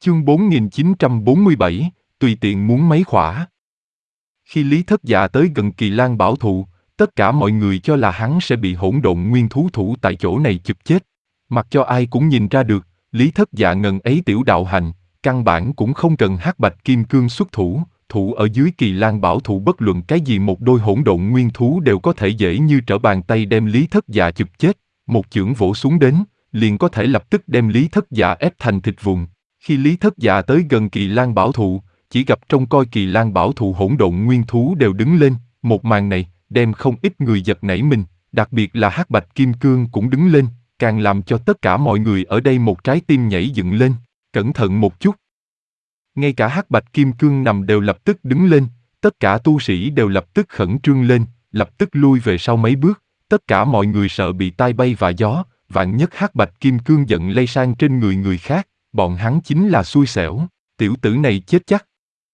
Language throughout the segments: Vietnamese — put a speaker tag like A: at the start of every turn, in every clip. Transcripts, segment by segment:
A: Chương 4947, tùy tiện muốn mấy khỏa. Khi Lý Thất Dạ tới gần Kỳ Lan bảo thụ, tất cả mọi người cho là hắn sẽ bị hỗn độn nguyên thú thủ tại chỗ này chụp chết. Mặc cho ai cũng nhìn ra được, Lý Thất Dạ ngần ấy tiểu đạo hành, căn bản cũng không cần hắc bạch kim cương xuất thủ, thủ ở dưới Kỳ Lan bảo thụ bất luận cái gì một đôi hỗn độn nguyên thú đều có thể dễ như trở bàn tay đem Lý Thất Dạ chụp chết, một chưởng vỗ xuống đến, liền có thể lập tức đem Lý Thất Dạ ép thành thịt vụn. Khi Lý Thất Dạ tới gần Kỳ Lan bảo thụ, chỉ gặp trông coi Kỳ Lan bảo thụ hỗn độn nguyên thú đều đứng lên, một màn này đem không ít người giật nảy mình, đặc biệt là hắc bạch kim cương cũng đứng lên, càng làm cho tất cả mọi người ở đây một trái tim nhảy dựng lên, cẩn thận một chút. Ngay cả hắc bạch kim cương nằm đều lập tức đứng lên, tất cả tu sĩ đều lập tức khẩn trương lên, lập tức lui về sau mấy bước, tất cả mọi người sợ bị tai bay vạ gió, vạn nhất hắc bạch kim cương giận lây sang trên người khác, bọn hắn chính là xui xẻo, tiểu tử này chết chắc.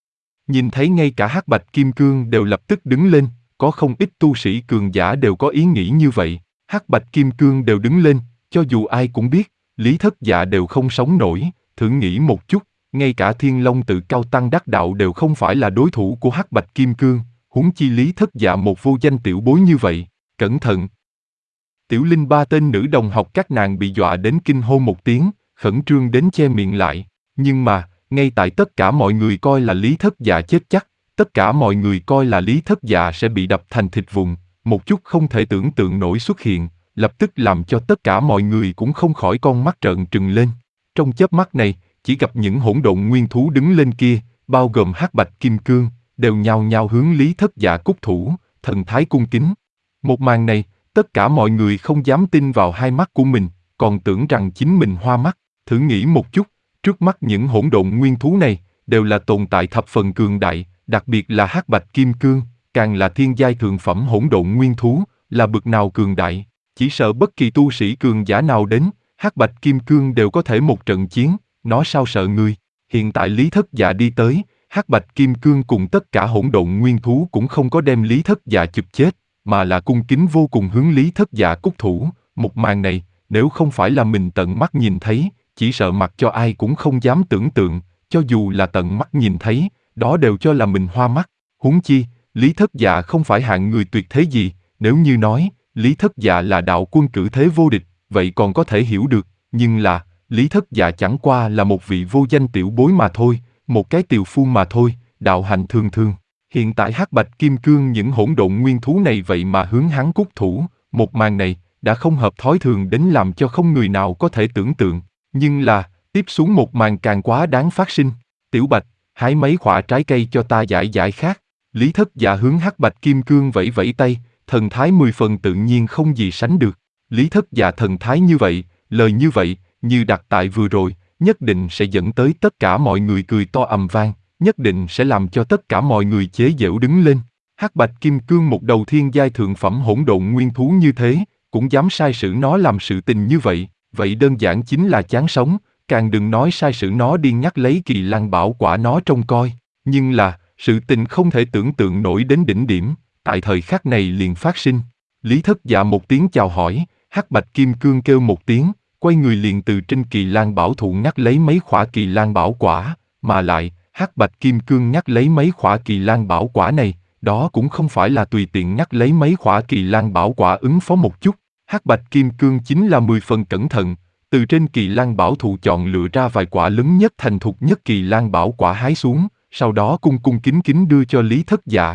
A: Nhìn thấy ngay cả hắc bạch kim cương đều lập tức đứng lên, có không ít tu sĩ cường giả đều có ý nghĩ như vậy, hắc bạch kim cương đều đứng lên, cho dù ai cũng biết, Lý Thất Dạ đều không sống nổi, thử nghĩ một chút, ngay cả Thiên Long tự cao tăng đắc đạo đều không phải là đối thủ của hắc bạch kim cương, huống chi Lý Thất Dạ một vô danh tiểu bối như vậy, cẩn thận. Tiểu Linh ba tên nữ đồng học các nàng bị dọa đến kinh hô một tiếng, khẩn trương đến che miệng lại, nhưng mà, ngay tại tất cả mọi người coi là Lý Thất Dạ chết chắc, tất cả mọi người coi là Lý Thất Dạ sẽ bị đập thành thịt vụn, một chút không thể tưởng tượng nổi xuất hiện, lập tức làm cho tất cả mọi người cũng không khỏi con mắt trợn trừng lên. Trong chớp mắt này, chỉ gặp những hỗn độn nguyên thú đứng lên kia, bao gồm hắc bạch kim cương, đều nhao nhao hướng Lý Thất Dạ cúc thủ, thần thái cung kính. Một màn này, tất cả mọi người không dám tin vào hai mắt của mình, còn tưởng rằng chính mình hoa mắt. Thử nghĩ một chút, trước mắt những hỗn độn nguyên thú này, đều là tồn tại thập phần cường đại, đặc biệt là hắc bạch kim cương, càng là thiên giai thượng phẩm hỗn độn nguyên thú, là bực nào cường đại, chỉ sợ bất kỳ tu sĩ cường giả nào đến, hắc bạch kim cương đều có thể một trận chiến, nó sao sợ ngươi. Hiện tại Lý Thất Dạ đi tới, hắc bạch kim cương cùng tất cả hỗn độn nguyên thú cũng không có đem Lý Thất Dạ chụp chết, mà là cung kính vô cùng hướng Lý Thất Dạ cúc thủ. Một màn này, nếu không phải là mình tận mắt nhìn thấy, chỉ sợ mặc cho ai cũng không dám tưởng tượng, cho dù là tận mắt nhìn thấy, đó đều cho là mình hoa mắt. Huống chi, Lý Thất Dạ không phải hạng người tuyệt thế gì, nếu như nói, Lý Thất Dạ là đạo quân cử thế vô địch, vậy còn có thể hiểu được, nhưng là, Lý Thất Dạ chẳng qua là một vị vô danh tiểu bối mà thôi, một cái tiều phu mà thôi, đạo hành thường thường. Hiện tại hắc bạch kim cương những hỗn độn nguyên thú này vậy mà hướng hắn cúc thủ, một màn này, đã không hợp thói thường đến làm cho không người nào có thể tưởng tượng. Nhưng là, tiếp xuống một màn càng quá đáng phát sinh. Tiểu Bạch, hái mấy quả trái cây cho ta giải giải khát. Lý Thất Dạ hướng hắc bạch kim cương vẫy vẫy tay, thần thái 10 phần tự nhiên không gì sánh được. Lý Thất Dạ thần thái như vậy, lời như vậy, như đặt tại vừa rồi, nhất định sẽ dẫn tới tất cả mọi người cười to ầm vang, nhất định sẽ làm cho tất cả mọi người chế giễu đứng lên. Hắc bạch kim cương một đầu thiên giai thượng phẩm hỗn độn nguyên thú như thế, cũng dám sai sử nó làm sự tình như vậy, vậy đơn giản chính là chán sống, càng đừng nói sai sử nó đi nhắc lấy Kỳ Lan bảo quả nó trông coi. Nhưng là, sự tình không thể tưởng tượng nổi đến đỉnh điểm, tại thời khắc này liền phát sinh. Lý Thất Dạ một tiếng chào hỏi, hắc bạch kim cương kêu một tiếng, quay người liền từ trên Kỳ Lan bảo thụ ngắt lấy mấy khỏa Kỳ Lan bảo quả, mà lại, hắc bạch kim cương ngắt lấy mấy khỏa Kỳ Lan bảo quả này, đó cũng không phải là tùy tiện ngắt lấy mấy khỏa Kỳ Lan bảo quả ứng phó một chút. Hắc bạch kim cương chính là 10 phần cẩn thận, từ trên Kỳ Lan bảo thụ chọn lựa ra vài quả lớn nhất thành thục nhất Kỳ Lan bảo quả hái xuống, sau đó cung cung kính kính đưa cho Lý Thất Dạ.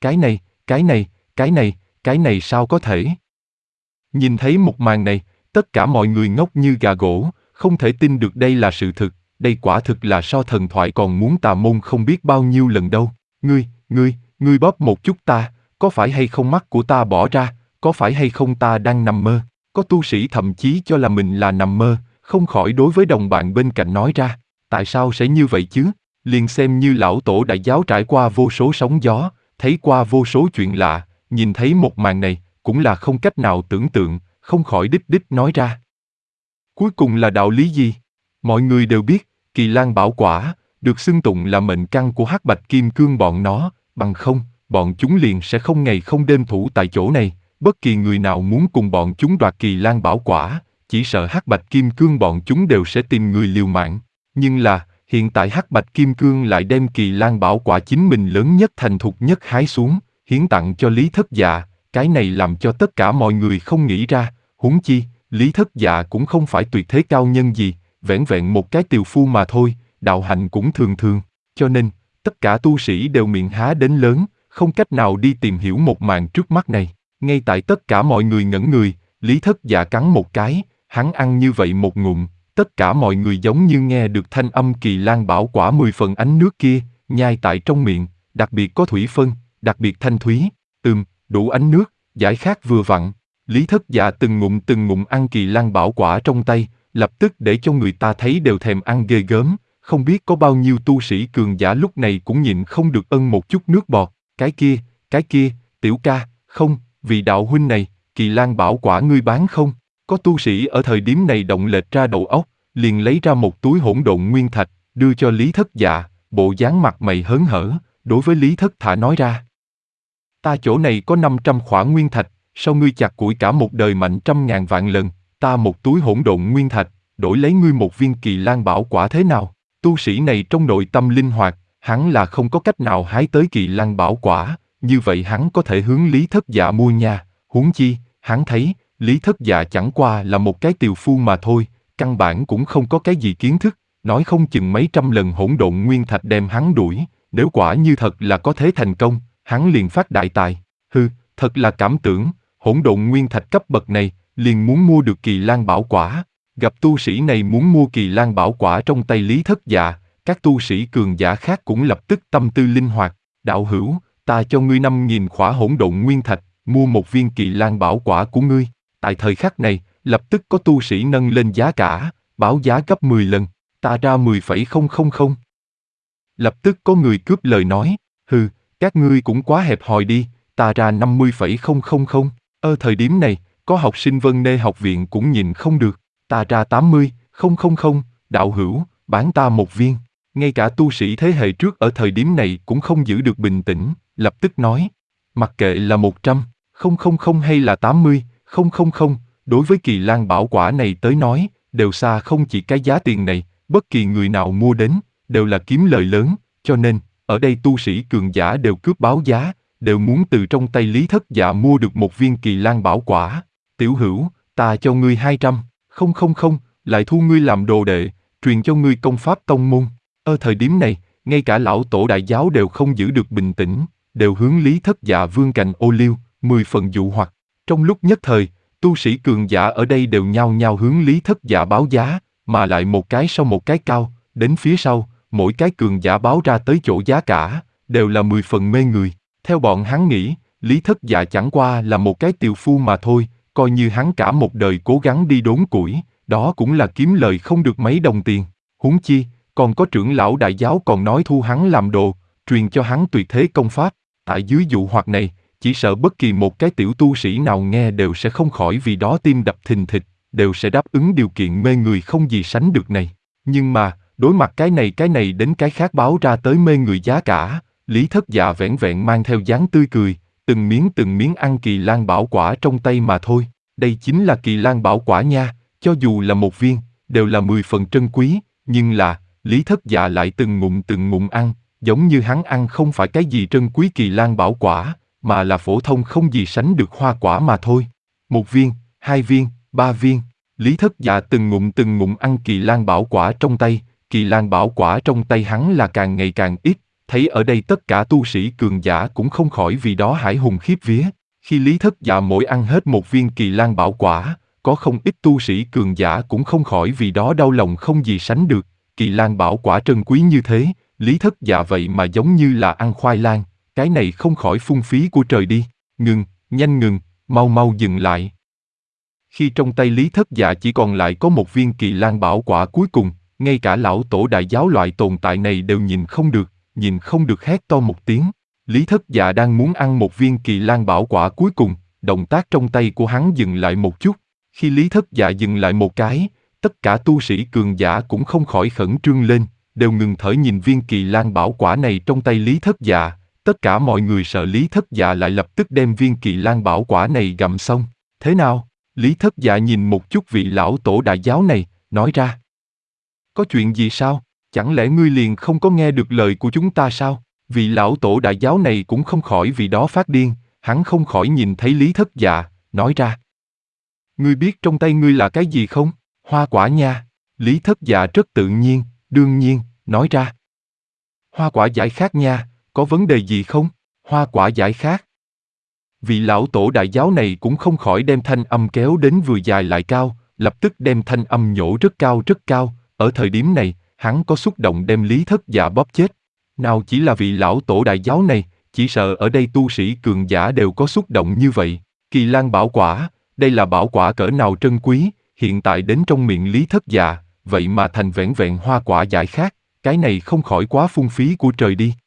A: Cái này sao có thể? Nhìn thấy một màn này, tất cả mọi người ngốc như gà gỗ, không thể tin được đây là sự thực, đây quả thực là so thần thoại còn muốn tà môn không biết bao nhiêu lần đâu. Ngươi bóp một chút ta, có phải hay không mắt của ta bỏ ra, có phải hay không ta đang nằm mơ? Có tu sĩ thậm chí cho là mình là nằm mơ, không khỏi đối với đồng bạn bên cạnh nói ra, tại sao sẽ như vậy chứ? Liền xem như lão tổ đại giáo trải qua vô số sóng gió, thấy qua vô số chuyện lạ, nhìn thấy một màn này, cũng là không cách nào tưởng tượng, không khỏi đích nói ra. Cuối cùng là đạo lý gì? Mọi người đều biết, Kỳ Lan bảo quả, được xưng tụng là mệnh căn của hắc bạch kim cương bọn nó, bằng không, bọn chúng liền sẽ không ngày không đêm thủ tại chỗ này. Bất kỳ người nào muốn cùng bọn chúng đoạt Kỳ Lan bảo quả, chỉ sợ hắc bạch kim cương bọn chúng đều sẽ tìm người liều mạng. Nhưng là, hiện tại Hắc Bạch Kim Cương lại đem Kỳ Lan Bảo Quả chính mình lớn nhất thành thục nhất hái xuống, hiến tặng cho Lý Thất Dạ, cái này làm cho tất cả mọi người không nghĩ ra, huống chi, Lý Thất Dạ cũng không phải tuyệt thế cao nhân gì, vẻn vẹn một cái tiều phu mà thôi, đạo hạnh cũng thường thường, cho nên, tất cả tu sĩ đều miệng há đến lớn, không cách nào đi tìm hiểu một màn trước mắt này. Ngay tại tất cả mọi người ngẩn người, Lý Thất Dạ cắn một cái, hắn ăn như vậy một ngụm, tất cả mọi người giống như nghe được thanh âm Kỳ Lan Bảo Quả 10 phần ánh nước kia, nhai tại trong miệng, đặc biệt có thủy phân, đặc biệt thanh thúy, đủ ánh nước, giải khát vừa vặn. Lý Thất Dạ từng ngụm ăn Kỳ Lan Bảo Quả trong tay, lập tức để cho người ta thấy đều thèm ăn ghê gớm, không biết có bao nhiêu tu sĩ cường giả lúc này cũng nhịn không được ân một chút nước bọt, cái kia, tiểu ca, không, vị đạo huynh này, Kỳ Lan Bảo Quả ngươi bán không? Có tu sĩ ở thời điểm này động lệch ra đầu óc, liền lấy ra một túi hỗn độn nguyên thạch, đưa cho Lý Thất Dạ, bộ dáng mặt mày hớn hở, đối với Lý Thất Thả nói ra. Ta chỗ này có 500 khỏa nguyên thạch, sao ngươi chặt củi cả một đời mạnh 100.000 vạn lần, ta một túi hỗn độn nguyên thạch, đổi lấy ngươi một viên Kỳ Lan Bảo Quả thế nào? Tu sĩ này trong nội tâm linh hoạt, hắn là không có cách nào hái tới Kỳ Lan Bảo Quả, như vậy hắn có thể hướng Lý Thất Dạ mua nha, huống chi, hắn thấy, Lý Thất Dạ chẳng qua là một cái tiều phu mà thôi, căn bản cũng không có cái gì kiến thức, nói không chừng mấy trăm lần hỗn độn nguyên thạch đem hắn đuổi, nếu quả như thật là có thế thành công, hắn liền phát đại tài. Thật là cảm tưởng, hỗn độn nguyên thạch cấp bậc này, liền muốn mua được Kỳ Lan Bảo Quả. Gặp tu sĩ này muốn mua Kỳ Lan Bảo Quả trong tay Lý Thất Dạ, các tu sĩ cường giả khác cũng lập tức tâm tư linh hoạt. Đạo hữu, ta cho ngươi 5.000 khỏa hỗn độn nguyên thạch, mua một viên Kỳ Lan Bảo Quả của ngươi. Tại thời khắc này, lập tức có tu sĩ nâng lên giá cả, báo giá gấp 10 lần, ta ra 10,000. Lập tức có người cướp lời nói, các ngươi cũng quá hẹp hòi đi, ta ra 50,000. Thời điểm này, có học sinh Vân Nê học viện cũng nhìn không được, ta ra 80,000, đạo hữu, bán ta một viên. Ngay cả tu sĩ thế hệ trước ở thời điểm này cũng không giữ được bình tĩnh, lập tức nói, mặc kệ là 100,000 hay là 80,000, đối với Kỳ Lan Bảo Quả này tới nói, đều xa không chỉ cái giá tiền này, bất kỳ người nào mua đến, đều là kiếm lời lớn, cho nên, ở đây tu sĩ cường giả đều cướp báo giá, đều muốn từ trong tay Lý Thất Dạ mua được một viên Kỳ Lan Bảo Quả. Tiểu hữu, ta cho ngươi 200,000, lại thu ngươi làm đồ đệ, truyền cho ngươi công pháp tông môn. Thời điểm này, ngay cả lão tổ đại giáo đều không giữ được bình tĩnh, đều hướng Lý Thất Dạ vươn cành ô liu, 10 phần dụ hoặc. Trong lúc nhất thời, tu sĩ cường giả ở đây đều nhao nhao hướng Lý Thất Dạ báo giá, mà lại một cái sau một cái cao, đến phía sau, mỗi cái cường giả báo ra tới chỗ giá cả, đều là 10 phần mê người. Theo bọn hắn nghĩ, Lý Thất Dạ chẳng qua là một cái tiều phu mà thôi, coi như hắn cả một đời cố gắng đi đốn củi, đó cũng là kiếm lời không được mấy đồng tiền. Huống chi, còn có trưởng lão đại giáo còn nói thu hắn làm đồ, truyền cho hắn tuyệt thế công pháp. Tại dưới dụ hoặc này, chỉ sợ bất kỳ một cái tiểu tu sĩ nào nghe đều sẽ không khỏi vì đó tim đập thình thịch, đều sẽ đáp ứng điều kiện mê người không gì sánh được này. Nhưng mà, đối mặt cái này đến cái khác báo ra tới mê người giá cả, Lý Thất Dạ vẻn vẹn mang theo dáng tươi cười, từng miếng ăn Kỳ Lan Bảo Quả trong tay mà thôi. Đây chính là Kỳ Lan Bảo Quả nha, cho dù là một viên, đều là 10 phần trân quý, nhưng là, Lý Thất Dạ lại từng ngụm ăn, giống như hắn ăn không phải cái gì trân quý Kỳ Lan Bảo Quả, mà là phổ thông không gì sánh được hoa quả mà thôi. 1 viên, 2 viên, 3 viên, Lý Thất Dạ từng ngụm ăn Kỳ Lan Bảo Quả trong tay, Kỳ Lan Bảo Quả trong tay hắn là càng ngày càng ít, thấy ở đây tất cả tu sĩ cường giả cũng không khỏi vì đó hải hùng khiếp vía. Khi Lý Thất Dạ mỗi ăn hết một viên Kỳ Lan Bảo Quả, có không ít tu sĩ cường giả cũng không khỏi vì đó đau lòng không gì sánh được. Kỳ Lan Bảo Quả trân quý như thế, Lý Thất Dạ vậy mà giống như là ăn khoai lang, cái này không khỏi phung phí của trời đi. Nhanh ngừng, mau dừng lại. Khi trong tay Lý Thất Dạ chỉ còn lại có một viên Kỳ Lan Bảo Quả cuối cùng, ngay cả lão tổ đại giáo loại tồn tại này đều nhìn không được hét to một tiếng. Lý Thất Dạ đang muốn ăn một viên Kỳ Lan Bảo Quả cuối cùng, động tác trong tay của hắn dừng lại một chút. Khi Lý Thất Dạ dừng lại một cái, tất cả tu sĩ cường giả cũng không khỏi khẩn trương lên, đều ngừng thở nhìn viên Kỳ Lan Bảo Quả này trong tay Lý Thất Dạ. Tất cả mọi người sợ Lý Thất Dạ lại lập tức đem viên Kỳ Lan Bảo Quả này gặm xong. Thế nào? Lý Thất Dạ nhìn một chút vị lão tổ đại giáo này, nói ra. Có chuyện gì sao? Chẳng lẽ ngươi liền không có nghe được lời của chúng ta sao? Vị lão tổ đại giáo này cũng không khỏi vì đó phát điên, hắn không khỏi nhìn thấy Lý Thất Dạ, nói ra. Ngươi biết trong tay ngươi là cái gì không? Hoa quả nha. Lý Thất Dạ rất tự nhiên, đương nhiên, nói ra. Hoa quả giải khát nha, có vấn đề gì không? Hoa quả giải khát. Vị lão tổ đại giáo này cũng không khỏi đem thanh âm kéo đến vừa dài lại cao, lập tức đem thanh âm nhổ rất cao, ở thời điểm này, hắn có xúc động đem Lý Thất Dạ bóp chết. Nào chỉ là vị lão tổ đại giáo này, chỉ sợ ở đây tu sĩ cường giả đều có xúc động như vậy. Kỳ Lan bảo quả, đây là bảo quả cỡ nào trân quý, hiện tại đến trong miệng Lý Thất Dạ, vậy mà thành vẻn vẹn hoa quả giải khát, cái này không khỏi quá phung phí của trời đi.